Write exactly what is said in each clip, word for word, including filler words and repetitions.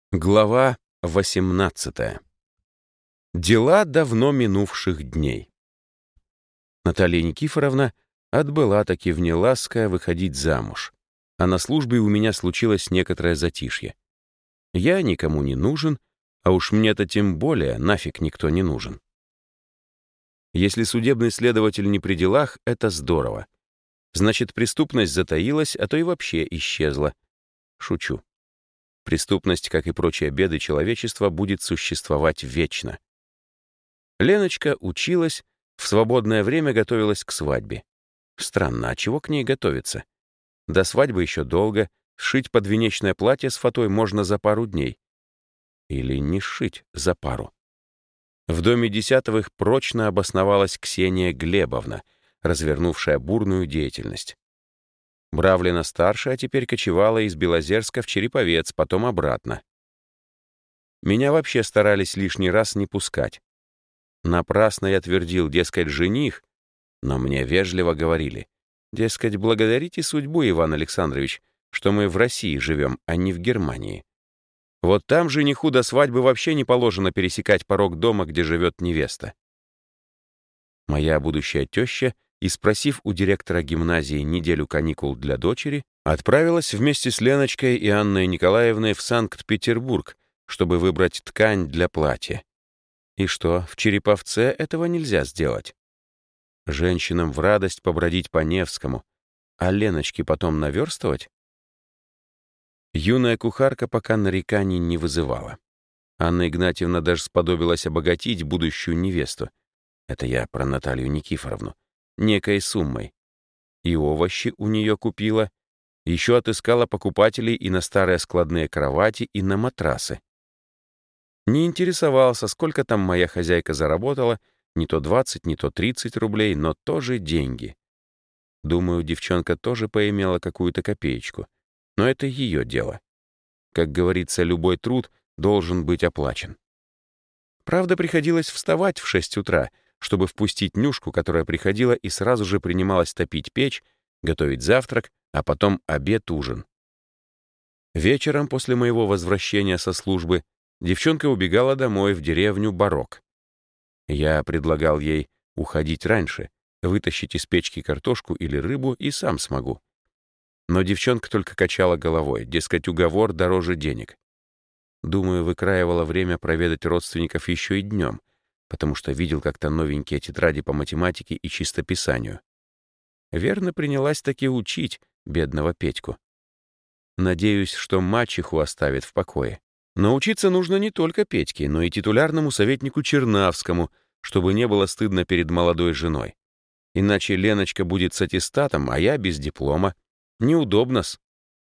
Глава восемнадцатая. Дела давно минувших дней. Наталья Никифоровна отбыла таки в Неласское выходить замуж, а на службе у меня случилось некоторое затишье. Я никому не нужен, а уж мне-то тем более нафиг никто не нужен. Если судебный следователь не при делах, это здорово. Значит, преступность затаилась, а то и вообще исчезла. Шучу. Преступность, как и прочие беды человечества, будет существовать вечно. Леночка училась, в свободное время готовилась к свадьбе. Странно, а чего к ней готовиться? До свадьбы еще долго, сшить подвенечное платье с фатой можно за пару дней. Или не сшить за пару. В доме Десятовых прочно обосновалась Ксения Глебовна, развернувшая бурную деятельность. Бравлина-старшая теперь кочевала из Белозерска в Череповец, потом обратно. Меня вообще старались лишний раз не пускать. Напрасно я твердил, дескать, жених, но мне вежливо говорили, дескать, благодарите судьбу, Иван Александрович, что мы в России живем, а не в Германии. Вот там жениху до свадьбы вообще не положено пересекать порог дома, где живет невеста. Моя будущая теща, и, спросив у директора гимназии неделю каникул для дочери, отправилась вместе с Леночкой и Анной Николаевной в Санкт-Петербург, чтобы выбрать ткань для платья. И что, в Череповце этого нельзя сделать? Женщинам в радость побродить по Невскому, а Леночке потом наверстывать? Юная кухарка пока нареканий не вызывала. Анна Игнатьевна даже сподобилась обогатить будущую невесту. Это я про Наталью Никифоровну. Некой суммой. И овощи у нее купила, еще отыскала покупателей и на старые складные кровати, и на матрасы. Не интересовался, сколько там моя хозяйка заработала, не то двадцать, не то тридцать рублей, но тоже деньги. Думаю, девчонка тоже поимела какую-то копеечку, но это ее дело. Как говорится, любой труд должен быть оплачен. Правда, приходилось вставать в шесть утра, чтобы впустить Нюшку, которая приходила и сразу же принималась топить печь, готовить завтрак, а потом обед-ужин. Вечером после моего возвращения со службы девчонка убегала домой в деревню Барок. Я предлагал ей уходить раньше, вытащить из печки картошку или рыбу и сам смогу. Но девчонка только качала головой, дескать, уговор дороже денег. Думаю, выкраивала время проведать родственников еще и днем, потому что видел как-то новенькие тетради по математике и чистописанию. Верно принялась таки учить бедного Петьку. Надеюсь, что мачеху оставит в покое. Но учиться нужно не только Петьке, но и титулярному советнику Чернавскому, чтобы не было стыдно перед молодой женой. Иначе Леночка будет с аттестатом, а я без диплома. Неудобно-с.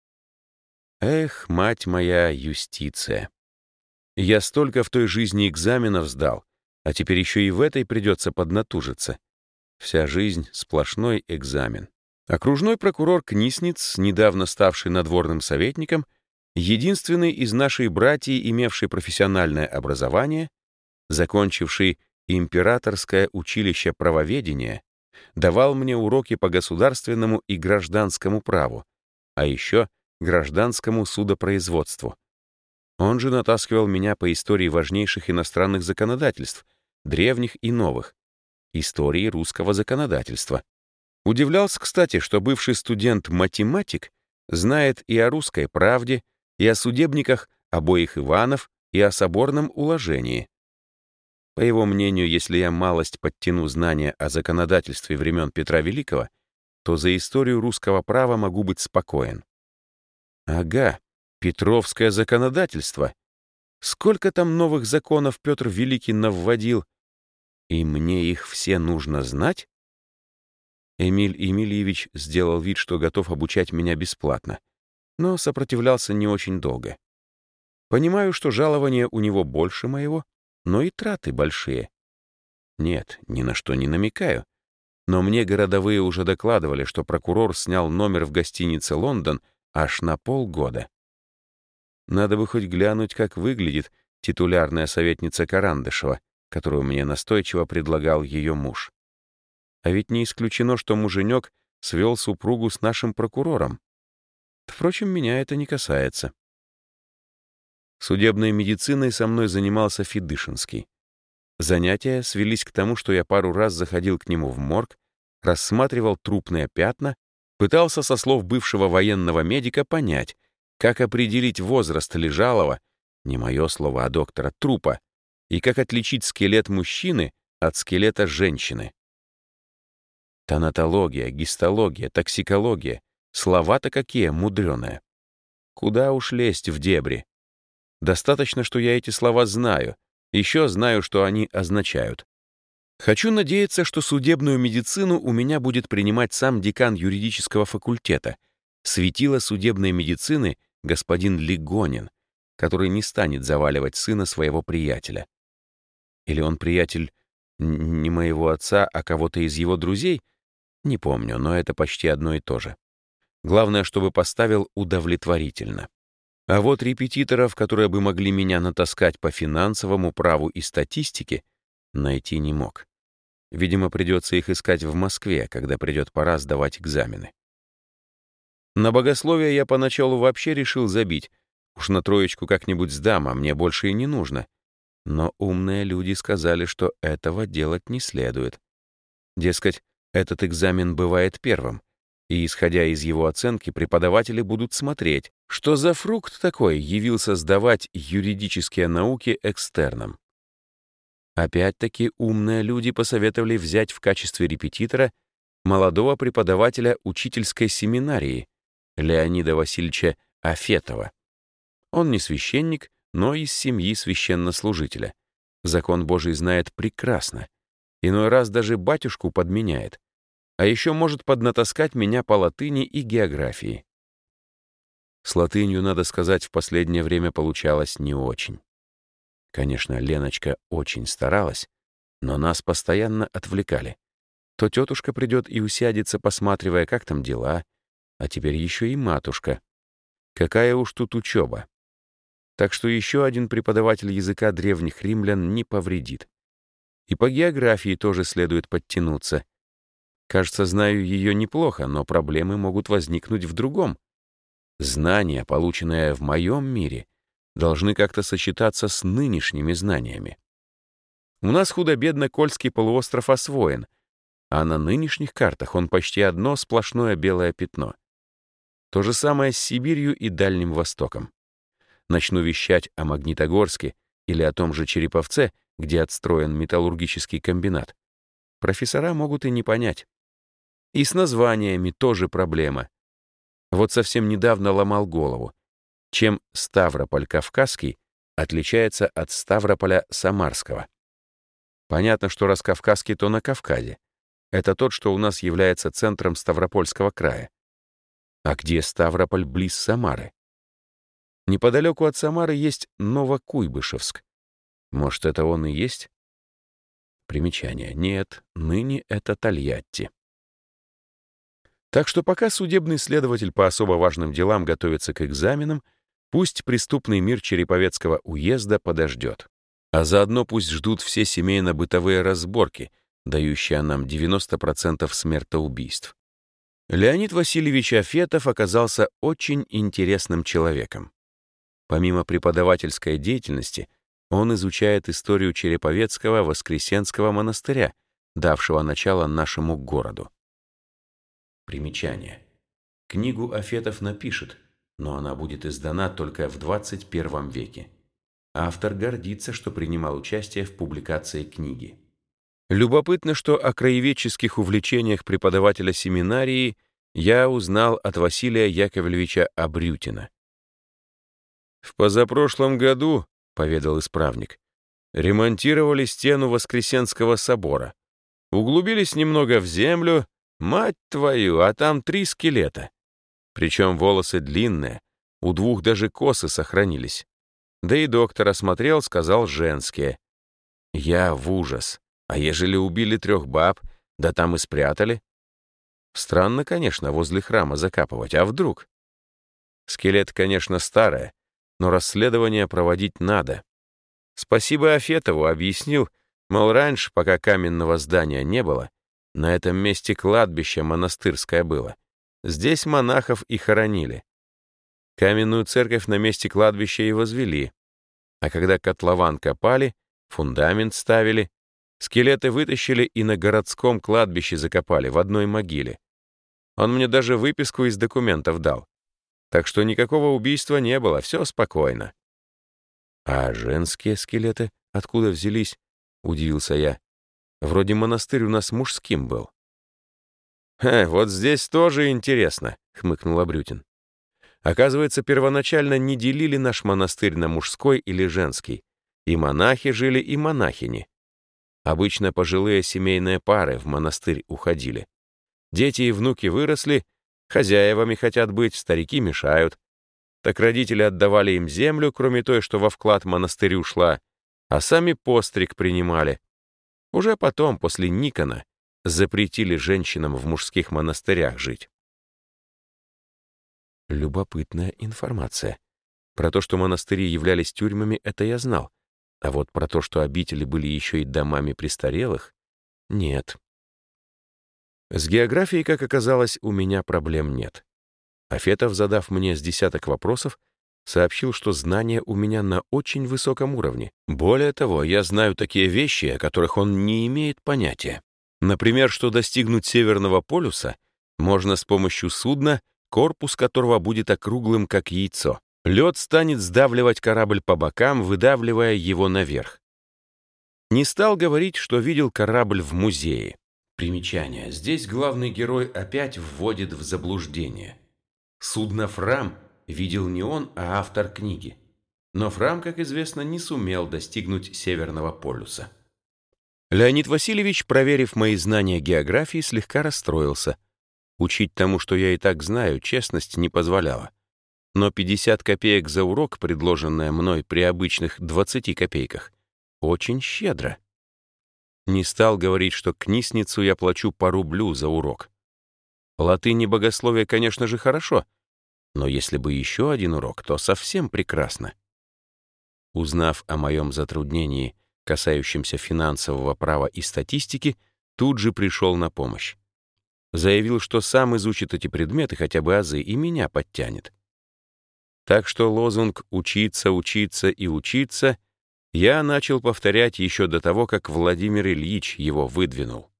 Эх, мать моя, юстиция. Я столько в той жизни экзаменов сдал, а теперь еще и в этой придется поднатужиться. Вся жизнь — сплошной экзамен. Окружной прокурор Книсниц, недавно ставший надворным советником, единственный из нашей братьи, имевший профессиональное образование, закончивший Императорское училище правоведения, давал мне уроки по государственному и гражданскому праву, а еще гражданскому судопроизводству. Он же натаскивал меня по истории важнейших иностранных законодательств, древних и новых, истории русского законодательства. Удивлялся, кстати, что бывший студент-математик знает и о русской правде, и о судебниках обоих Иванов, и о соборном уложении. По его мнению, если я малость подтяну знания о законодательстве времен Петра Великого, то за историю русского права могу быть спокоен. Ага, Петровское законодательство. Сколько там новых законов Петр Великий навводил? И мне их все нужно знать? Эмиль Емельевич сделал вид, что готов обучать меня бесплатно, но сопротивлялся не очень долго. Понимаю, что жалование у него больше моего, но и траты большие. Нет, ни на что не намекаю. Но мне городовые уже докладывали, что прокурор снял номер в гостинице «Лондон» аж на полгода. Надо бы хоть глянуть, как выглядит титулярная советница Карандышева, которую мне настойчиво предлагал ее муж. А ведь не исключено, что муженек свел супругу с нашим прокурором. Впрочем, меня это не касается. Судебной медициной со мной занимался Федышинский. Занятия свелись к тому, что я пару раз заходил к нему в морг, рассматривал трупные пятна, пытался со слов бывшего военного медика понять, как определить возраст лежалого, не мое слово, а доктора, трупа, и как отличить скелет мужчины от скелета женщины. Тонатология, гистология, токсикология — слова-то какие мудреные. Куда уж лезть в дебри? Достаточно, что я эти слова знаю, еще знаю, что они означают. Хочу надеяться, что судебную медицину у меня будет принимать сам декан юридического факультета, светило судебной медицины господин Лигонин, который не станет заваливать сына своего приятеля. Или он приятель не моего отца, а кого-то из его друзей? Не помню, но это почти одно и то же. Главное, чтобы поставил удовлетворительно. А вот репетиторов, которые бы могли меня натаскать по финансовому праву и статистике, найти не мог. Видимо, придется их искать в Москве, когда придет пора сдавать экзамены. На богословие я поначалу вообще решил забить. Уж на троечку как-нибудь сдам, а мне больше и не нужно. Но умные люди сказали, что этого делать не следует. Дескать, этот экзамен бывает первым, и, исходя из его оценки, преподаватели будут смотреть, что за фрукт такой явился сдавать юридические науки экстерном. Опять-таки умные люди посоветовали взять в качестве репетитора молодого преподавателя учительской семинарии Леонида Васильевича Афетова. Он не священник, но из семьи священнослужителя. Закон Божий знает прекрасно. Иной раз даже батюшку подменяет. А еще может поднатаскать меня по латыни и географии. С латынью, надо сказать, в последнее время получалось не очень. Конечно, Леночка очень старалась, но нас постоянно отвлекали. То тетушка придет и усядется, посматривая, как там дела, а теперь еще и матушка. Какая уж тут учеба. Так что еще один преподаватель языка древних римлян не повредит. И по географии тоже следует подтянуться. Кажется, знаю ее неплохо, но проблемы могут возникнуть в другом. Знания, полученные в моем мире, должны как-то сочетаться с нынешними знаниями. У нас худо-бедно Кольский полуостров освоен, а на нынешних картах он почти одно сплошное белое пятно. То же самое с Сибирью и Дальним Востоком. Начну вещать о Магнитогорске или о том же Череповце, где отстроен металлургический комбинат. Профессора могут и не понять. И с названиями тоже проблема. Вот совсем недавно ломал голову, чем Ставрополь-Кавказский отличается от Ставрополя-Самарского. Понятно, что раз Кавказский, то на Кавказе. Это тот, что у нас является центром Ставропольского края. А где Ставрополь близ Самары? Неподалеку от Самары есть Новокуйбышевск. Может, это он и есть? Примечание. Нет, ныне это Тольятти. Так что пока судебный следователь по особо важным делам готовится к экзаменам, пусть преступный мир Череповецкого уезда подождет. А заодно пусть ждут все семейно-бытовые разборки, дающие нам девяносто процентов смертоубийств. Леонид Васильевич Афетов оказался очень интересным человеком. Помимо преподавательской деятельности, он изучает историю Череповецкого Воскресенского монастыря, давшего начало нашему городу. Примечание. Книгу Афетов напишет, но она будет издана только в двадцать первом веке. Автор гордится, что принимал участие в публикации книги. Любопытно, что о краеведческих увлечениях преподавателя семинарии я узнал от Василия Яковлевича Абрютина. «В позапрошлом году, — поведал исправник, — ремонтировали стену Воскресенского собора. Углубились немного в землю, мать твою, а там три скелета. Причем волосы длинные, у двух даже косы сохранились. Да и доктор осмотрел, сказал, женские. Я в ужас. А ежели убили трех баб, да там и спрятали? Странно, конечно, возле храма закапывать, а вдруг? Скелет, конечно, старое, но расследование проводить надо. Спасибо Афетову, объяснил, мол, раньше, пока каменного здания не было, на этом месте кладбище монастырское было. Здесь монахов и хоронили. Каменную церковь на месте кладбища и возвели. А когда котлован копали, фундамент ставили, скелеты вытащили и на городском кладбище закопали в одной могиле. Он мне даже выписку из документов дал. Так что никакого убийства не было, все спокойно. А женские скелеты откуда взялись? Удивился я. Вроде монастырь у нас мужским был. «Ха, вот здесь тоже интересно», — хмыкнул Абрютин. Оказывается, первоначально не делили наш монастырь на мужской или женский. И монахи жили, и монахини. Обычно пожилые семейные пары в монастырь уходили. Дети и внуки выросли, хозяевами хотят быть, старики мешают. Так родители отдавали им землю, кроме той, что во вклад монастырю шла, а сами постриг принимали. Уже потом, после Никона, запретили женщинам в мужских монастырях жить. Любопытная информация. Про то, что монастыри являлись тюрьмами, это я знал. А вот про то, что обители были еще и домами престарелых, нет. С географией, как оказалось, у меня проблем нет. Афетов, задав мне с десяток вопросов, сообщил, что знания у меня на очень высоком уровне. Более того, я знаю такие вещи, о которых он не имеет понятия. Например, что достигнуть Северного полюса можно с помощью судна, корпус которого будет округлым, как яйцо. Лед станет сдавливать корабль по бокам, выдавливая его наверх. Не стал говорить, что видел корабль в музее. Примечание. Здесь главный герой опять вводит в заблуждение. Судно «Фрам» видел не он, а автор книги. Но Фрам, как известно, не сумел достигнуть Северного полюса. Леонид Васильевич, проверив мои знания географии, слегка расстроился. Учить тому, что я и так знаю, честность не позволяла. Но пятьдесят копеек за урок, предложенное мной при обычных двадцати копейках, очень щедро. Не стал говорить, что книсницу я плачу по рублю за урок. Латынь и богословие, конечно же, хорошо, но если бы еще один урок, то совсем прекрасно. Узнав о моем затруднении, касающемся финансового права и статистики, тут же пришел на помощь. Заявил, что сам изучит эти предметы, хотя бы азы, и меня подтянет. Так что лозунг «учиться, учиться и учиться» я начал повторять еще до того, как Владимир Ильич его выдвинул.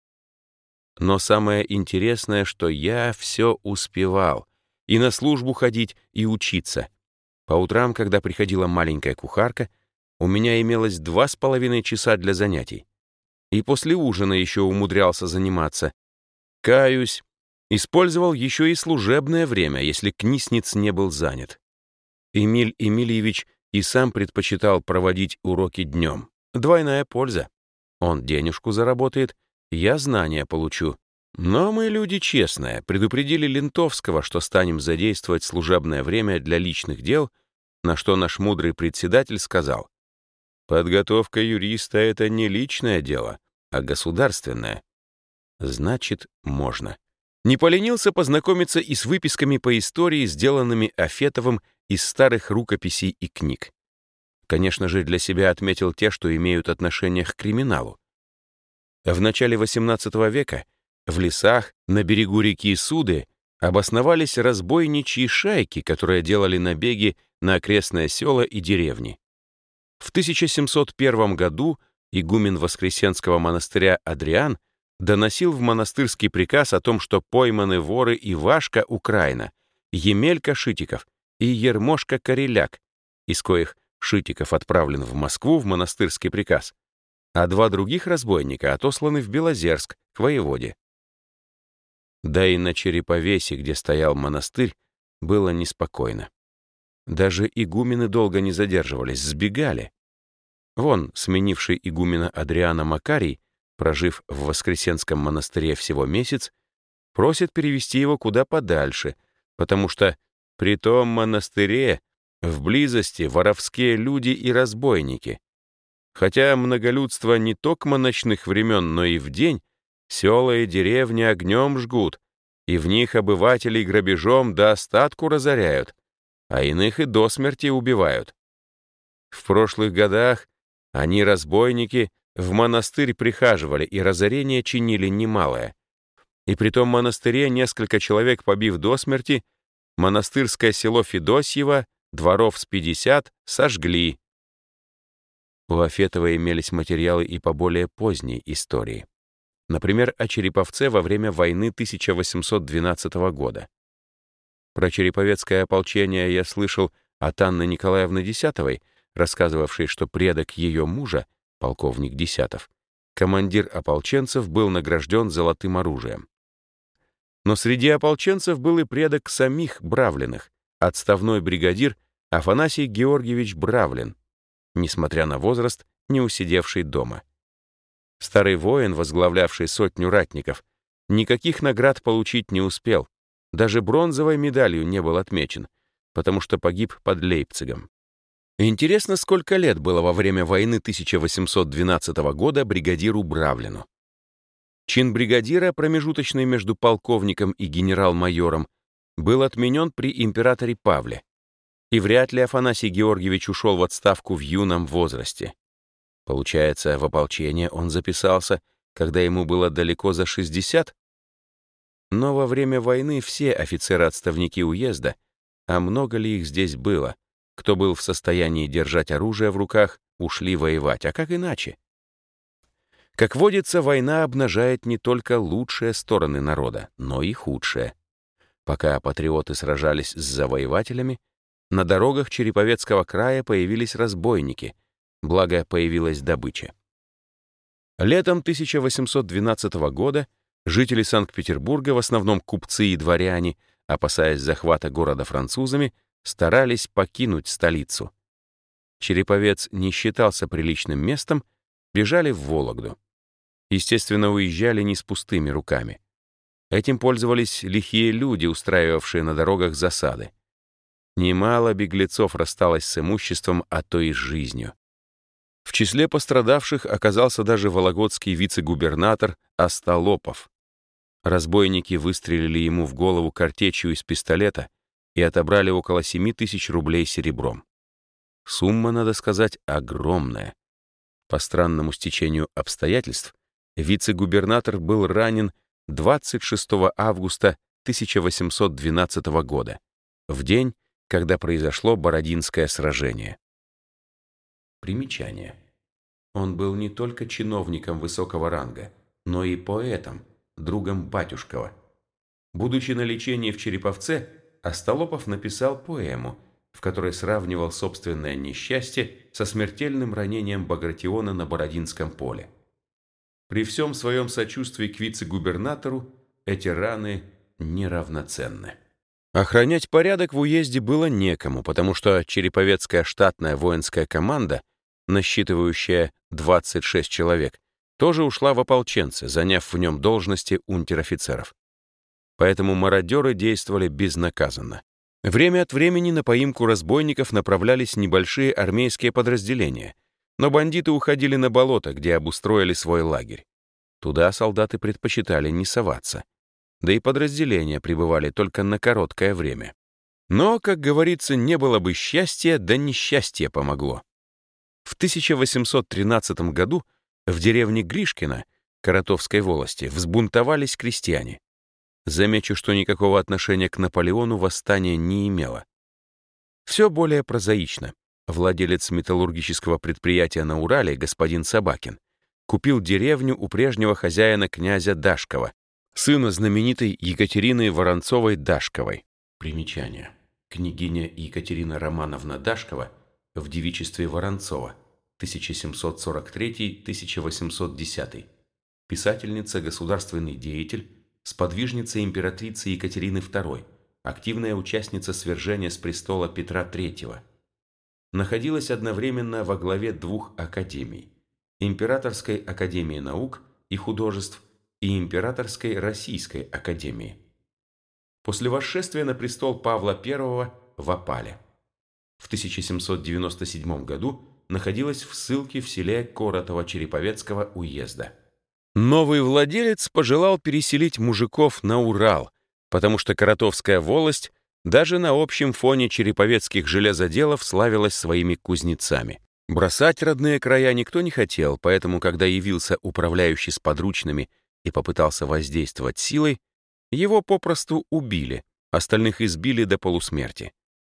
Но самое интересное, что я все успевал. И на службу ходить, и учиться. По утрам, когда приходила маленькая кухарка, у меня имелось два с половиной часа для занятий. И после ужина еще умудрялся заниматься. Каюсь, использовал еще и служебное время, если книсниц не был занят. Эмиль Эмильевич и сам предпочитал проводить уроки днем. Двойная польза. Он денежку заработает, я знания получу. Но мы люди честные, предупредили Лентовского, что станем задействовать служебное время для личных дел, на что наш мудрый председатель сказал: «Подготовка юриста — это не личное дело, а государственное». Значит, можно. Не поленился познакомиться и с выписками по истории, сделанными Афетовым из старых рукописей и книг. Конечно же, для себя отметил те, что имеют отношение к криминалу. В начале восемнадцатого века в лесах на берегу реки Суды обосновались разбойничьи шайки, которые делали набеги на окрестные села и деревни. В тысяча семьсот первом году игумен Воскресенского монастыря Адриан доносил в монастырский приказ о том, что пойманы воры Ивашка Украина, Емелька Шитиков и Ермошка Кореляк, из коих Шитиков отправлен в Москву в монастырский приказ, а два других разбойника отосланы в Белозерск к воеводе. Да и на Череповесе, где стоял монастырь, было неспокойно. Даже игумены долго не задерживались, сбегали. Вон, сменивший игумена Адриана Макарий, прожив в Воскресенском монастыре всего месяц, просит перевести его куда подальше, потому что при том монастыре в близости воровские люди и разбойники. Хотя многолюдство не токмо ночных времен, но и в день села и деревни огнем жгут, и в них обывателей грабежом до остатку разоряют, а иных и до смерти убивают. В прошлых годах они, разбойники, в монастырь прихаживали и разорение чинили немалое. И при том монастыре, несколько человек побив до смерти, монастырское село Федосьево, дворов с пятьдесят, сожгли, У Афетова имелись материалы и по более поздней истории. Например, о Череповце во время войны тысяча восемьсот двенадцатого года. Про череповецкое ополчение я слышал от Анны Николаевны Десятовой, рассказывавшей, что предок ее мужа, полковник Десятов, командир ополченцев, был награжден золотым оружием. Но среди ополченцев был и предок самих Бравлиных, отставной бригадир Афанасий Георгиевич Бравлин, несмотря на возраст, не усидевший дома. Старый воин, возглавлявший сотню ратников, никаких наград получить не успел, даже бронзовой медалью не был отмечен, потому что погиб под Лейпцигом. Интересно, сколько лет было во время войны тысяча восемьсот двенадцатого года бригадиру Бравлину. Чин бригадира, промежуточный между полковником и генерал-майором, был отменен при императоре Павле, и вряд ли Афанасий Георгиевич ушел в отставку в юном возрасте. Получается, в ополчение он записался, когда ему было далеко за шестьдесят? Но во время войны все офицеры-отставники уезда, а много ли их здесь было, кто был в состоянии держать оружие в руках, ушли воевать, а как иначе? Как водится, война обнажает не только лучшие стороны народа, но и худшие. Пока патриоты сражались с завоевателями, на дорогах Череповецкого края появились разбойники, благо появилась добыча. Летом тысяча восемьсот двенадцатого года жители Санкт-Петербурга, в основном купцы и дворяне, опасаясь захвата города французами, старались покинуть столицу. Череповец не считался приличным местом, бежали в Вологду. Естественно, уезжали не с пустыми руками. Этим пользовались лихие люди, устраивавшие на дорогах засады. Немало беглецов рассталось с имуществом, а то и с жизнью. В числе пострадавших оказался даже вологодский вице-губернатор Остолопов. Разбойники выстрелили ему в голову картечью из пистолета и отобрали около семи тысяч рублей серебром. Сумма, надо сказать, огромная. По странному стечению обстоятельств, вице-губернатор был ранен двадцать шестого августа тысяча восемьсот двенадцатого года, в день, когда произошло Бородинское сражение. Примечание. Он был не только чиновником высокого ранга, но и поэтом, другом Батюшкова. Будучи на лечении в Череповце, Остолопов написал поэму, в которой сравнивал собственное несчастье со смертельным ранением Багратиона на Бородинском поле. При всем своем сочувствии к вице-губернатору эти раны неравноценны. Охранять порядок в уезде было некому, потому что Череповецкая штатная воинская команда, насчитывающая двадцать шесть человек, тоже ушла в ополченцы, заняв в нем должности унтер-офицеров. Поэтому мародеры действовали безнаказанно. Время от времени на поимку разбойников направлялись небольшие армейские подразделения, но бандиты уходили на болото, где обустроили свой лагерь. Туда солдаты предпочитали не соваться. Да и подразделения пребывали только на короткое время. Но, как говорится, не было бы счастья, да несчастье помогло. В тысяча восемьсот тринадцатом году в деревне Гришкино Каратовской волости взбунтовались крестьяне. Замечу, что никакого отношения к Наполеону восстание не имело. Все более прозаично. Владелец металлургического предприятия на Урале, господин Собакин, купил деревню у прежнего хозяина князя Дашкова, сына знаменитой Екатерины Воронцовой-Дашковой. Примечание. Княгиня Екатерина Романовна Дашкова в девичестве Воронцова, тысяча семьсот сорок третий — тысяча восемьсот десятый. Писательница, государственный деятель, сподвижница императрицы Екатерины второй, активная участница свержения с престола Петра третьего. Находилась одновременно во главе двух академий – Императорской академии наук и художеств и Императорской Российской академии. После восшествия на престол Павла Первого в опале. В тысяча семьсот девяносто седьмом году находилась в ссылке в селе Коротово Череповецкого уезда. Новый владелец пожелал переселить мужиков на Урал, потому что Каратовская волость даже на общем фоне череповецких железоделов славилась своими кузнецами. Бросать родные края никто не хотел, поэтому, когда явился управляющий с подручными и попытался воздействовать силой, его попросту убили, остальных избили до полусмерти.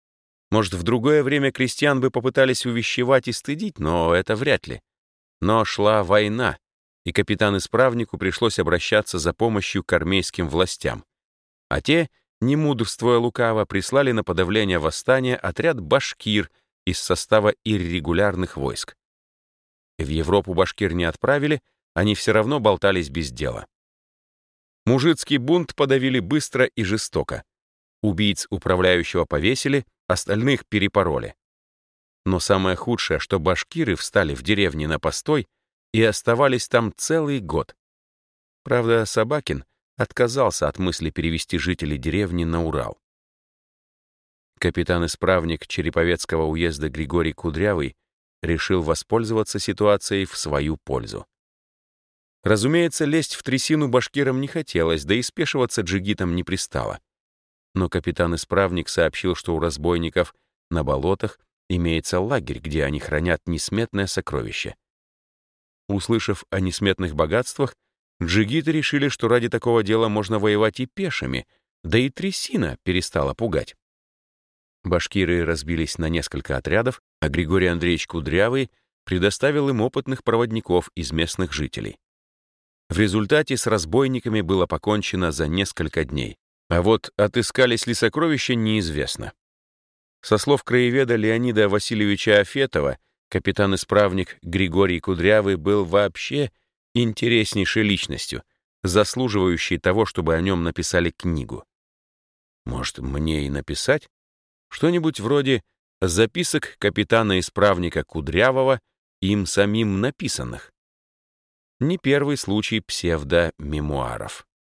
Может, в другое время крестьян бы попытались увещевать и стыдить, но это вряд ли. Но шла война, и капитан-исправнику пришлось обращаться за помощью к армейским властям. А те, не мудрствуя лукаво, прислали на подавление восстания отряд башкир из состава иррегулярных войск. В Европу башкир не отправили, они все равно болтались без дела. Мужицкий бунт подавили быстро и жестоко. Убийц управляющего повесили, остальных перепороли. Но самое худшее, что башкиры встали в деревне на постой и оставались там целый год. Правда, Собакин отказался от мысли перевести жителей деревни на Урал. Капитан-исправник Череповецкого уезда Григорий Кудрявый решил воспользоваться ситуацией в свою пользу. Разумеется, лезть в трясину башкирам не хотелось, да и спешиваться джигитам не пристало. Но капитан-исправник сообщил, что у разбойников на болотах имеется лагерь, где они хранят несметное сокровище. Услышав о несметных богатствах, джигиты решили, что ради такого дела можно воевать и пешими, да и трясина перестала пугать. Башкиры разбились на несколько отрядов, а Григорий Андреевич Кудрявый предоставил им опытных проводников из местных жителей. В результате с разбойниками было покончено за несколько дней. А вот отыскались ли сокровища, неизвестно. Со слов краеведа Леонида Васильевича Афетова, капитан-исправник Григорий Кудрявый был вообще интереснейшей личностью, заслуживающей того, чтобы о нем написали книгу. Может, мне и написать? Что-нибудь вроде записок капитана-исправника Кудрявого, им самим написанных. Не первый случай псевдомемуаров.